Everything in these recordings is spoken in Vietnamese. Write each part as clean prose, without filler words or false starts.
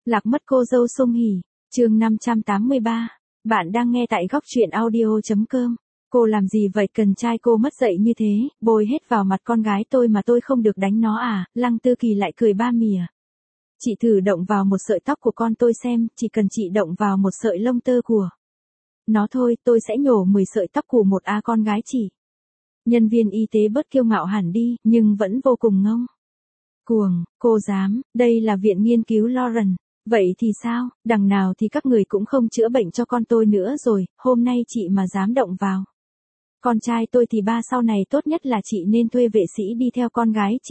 Lạc mất cô dâu Sung Hỉ, chương 583. Bạn đang nghe tại góc truyện audio.com. Cô làm gì vậy, cần trai cô mất dạy như thế, bôi hết vào mặt con gái tôi mà tôi không được đánh nó à? Lăng Tư Kỳ lại cười ba mỉa. Chị thử động vào một sợi tóc của con tôi xem, chỉ cần chị động vào một sợi lông tơ của nó thôi, tôi sẽ nhổ 10 sợi tóc của một con gái chị. Nhân viên y tế bớt kiêu ngạo hẳn đi, nhưng vẫn vô cùng ngông cuồng. Cô dám, đây là viện nghiên cứu Lauren. Vậy thì sao, đằng nào thì các người cũng không chữa bệnh cho con tôi nữa rồi, hôm nay chị mà dám động vào con trai tôi thì sau này tốt nhất là chị nên thuê vệ sĩ đi theo con gái chị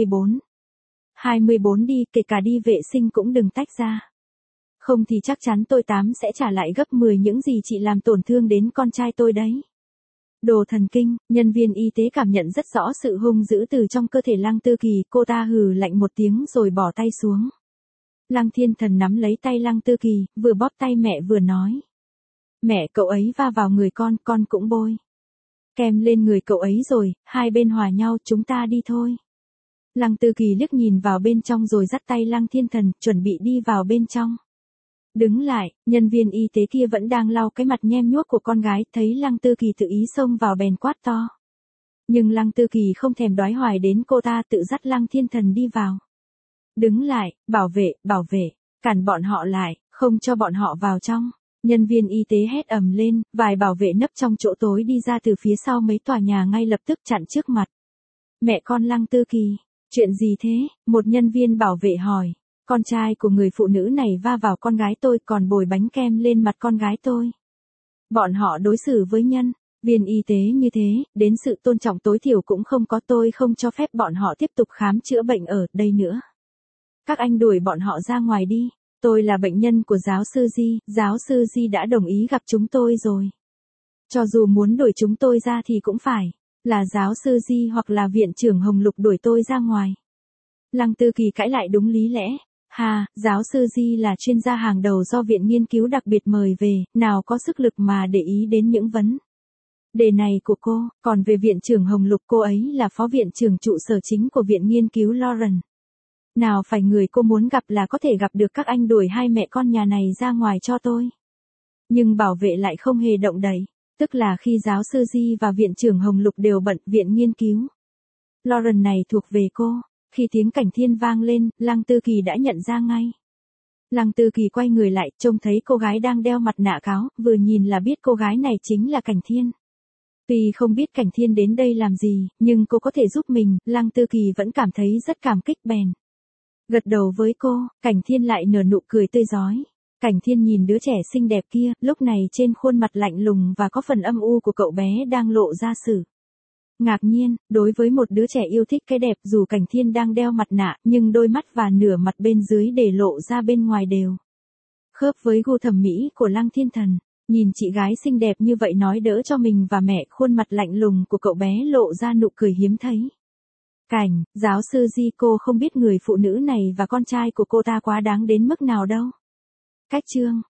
24 đi, kể cả đi vệ sinh cũng đừng tách ra. Không thì chắc chắn tôi sẽ trả lại gấp 10 những gì chị làm tổn thương đến con trai tôi đấy. Đồ thần kinh, nhân viên y tế cảm nhận rất rõ sự hung dữ từ trong cơ thể Lăng Tư Kỳ, cô ta hừ lạnh một tiếng rồi bỏ tay xuống. Lăng Thiên Thần nắm lấy tay Lăng Tư Kỳ, vừa bóp tay mẹ vừa nói. Mẹ, cậu ấy va vào người con cũng bôi kem lên người cậu ấy rồi, hai bên hòa nhau, chúng ta đi thôi. Lăng Tư Kỳ liếc nhìn vào bên trong rồi dắt tay Lăng Thiên Thần, chuẩn bị đi vào bên trong. Đứng lại, nhân viên y tế kia vẫn đang lau cái mặt nhem nhuốc của con gái, thấy Lăng Tư Kỳ tự ý xông vào bèn quát to. Nhưng Lăng Tư Kỳ không thèm đoái hoài đến cô ta, tự dắt Lăng Thiên Thần đi vào. Đứng lại, bảo vệ, cản bọn họ lại, không cho bọn họ vào trong. Nhân viên y tế hét ầm lên, vài bảo vệ nấp trong chỗ tối đi ra từ phía sau mấy tòa nhà ngay lập tức chặn trước mặt mẹ con Lăng Tư Kỳ. Chuyện gì thế? Một nhân viên bảo vệ hỏi. Con trai của người phụ nữ này va vào con gái tôi còn bồi bánh kem lên mặt con gái tôi. Bọn họ đối xử với nhân viên y tế như thế, đến sự tôn trọng tối thiểu cũng không có, tôi không cho phép bọn họ tiếp tục khám chữa bệnh ở đây nữa. Các anh đuổi bọn họ ra ngoài đi. Tôi là bệnh nhân của giáo sư Di đã đồng ý gặp chúng tôi rồi. Cho dù muốn đuổi chúng tôi ra thì cũng phải là giáo sư Di hoặc là viện trưởng Hồng Lục đuổi tôi ra ngoài. Lăng Tư Kỳ cãi lại đúng lý lẽ. Giáo sư Di là chuyên gia hàng đầu do viện nghiên cứu đặc biệt mời về, nào có sức lực mà để ý đến những vấn đề này của cô, còn về viện trưởng Hồng Lục, cô ấy là phó viện trưởng trụ sở chính của viện nghiên cứu Lauren. Nào phải người cô muốn gặp là có thể gặp được, các anh đuổi hai mẹ con nhà này ra ngoài cho tôi. Nhưng bảo vệ lại không hề động đậy, tức là khi giáo sư Di và viện trưởng Hồng Lục đều bận, viện nghiên cứu Lauren này thuộc về cô. Khi tiếng cảnh thiên vang lên, Lăng Tư Kỳ đã nhận ra ngay. Lăng Tư Kỳ quay người lại, trông thấy cô gái đang đeo mặt nạ cáo, vừa nhìn là biết cô gái này chính là Cảnh Thiên. Tuy không biết Cảnh Thiên đến đây làm gì, nhưng cô có thể giúp mình, Lăng Tư Kỳ vẫn cảm thấy rất cảm kích bèn gật đầu với cô. Cảnh Thiên lại nở nụ cười tươi rói. Cảnh Thiên nhìn đứa trẻ xinh đẹp kia, lúc này trên khuôn mặt lạnh lùng và có phần âm u của cậu bé đang lộ ra sự ngạc nhiên. Đối với một đứa trẻ yêu thích cái đẹp, dù Cảnh Thiên đang đeo mặt nạ, nhưng đôi mắt và nửa mặt bên dưới để lộ ra bên ngoài đều khớp với gu thẩm mỹ của Lăng Thiên Thần. Nhìn chị gái xinh đẹp như vậy nói đỡ cho mình và mẹ, khuôn mặt lạnh lùng của cậu bé lộ ra nụ cười hiếm thấy. Giáo sư Di, cô không biết người phụ nữ này và con trai của cô ta quá đáng đến mức nào đâu. Cách chương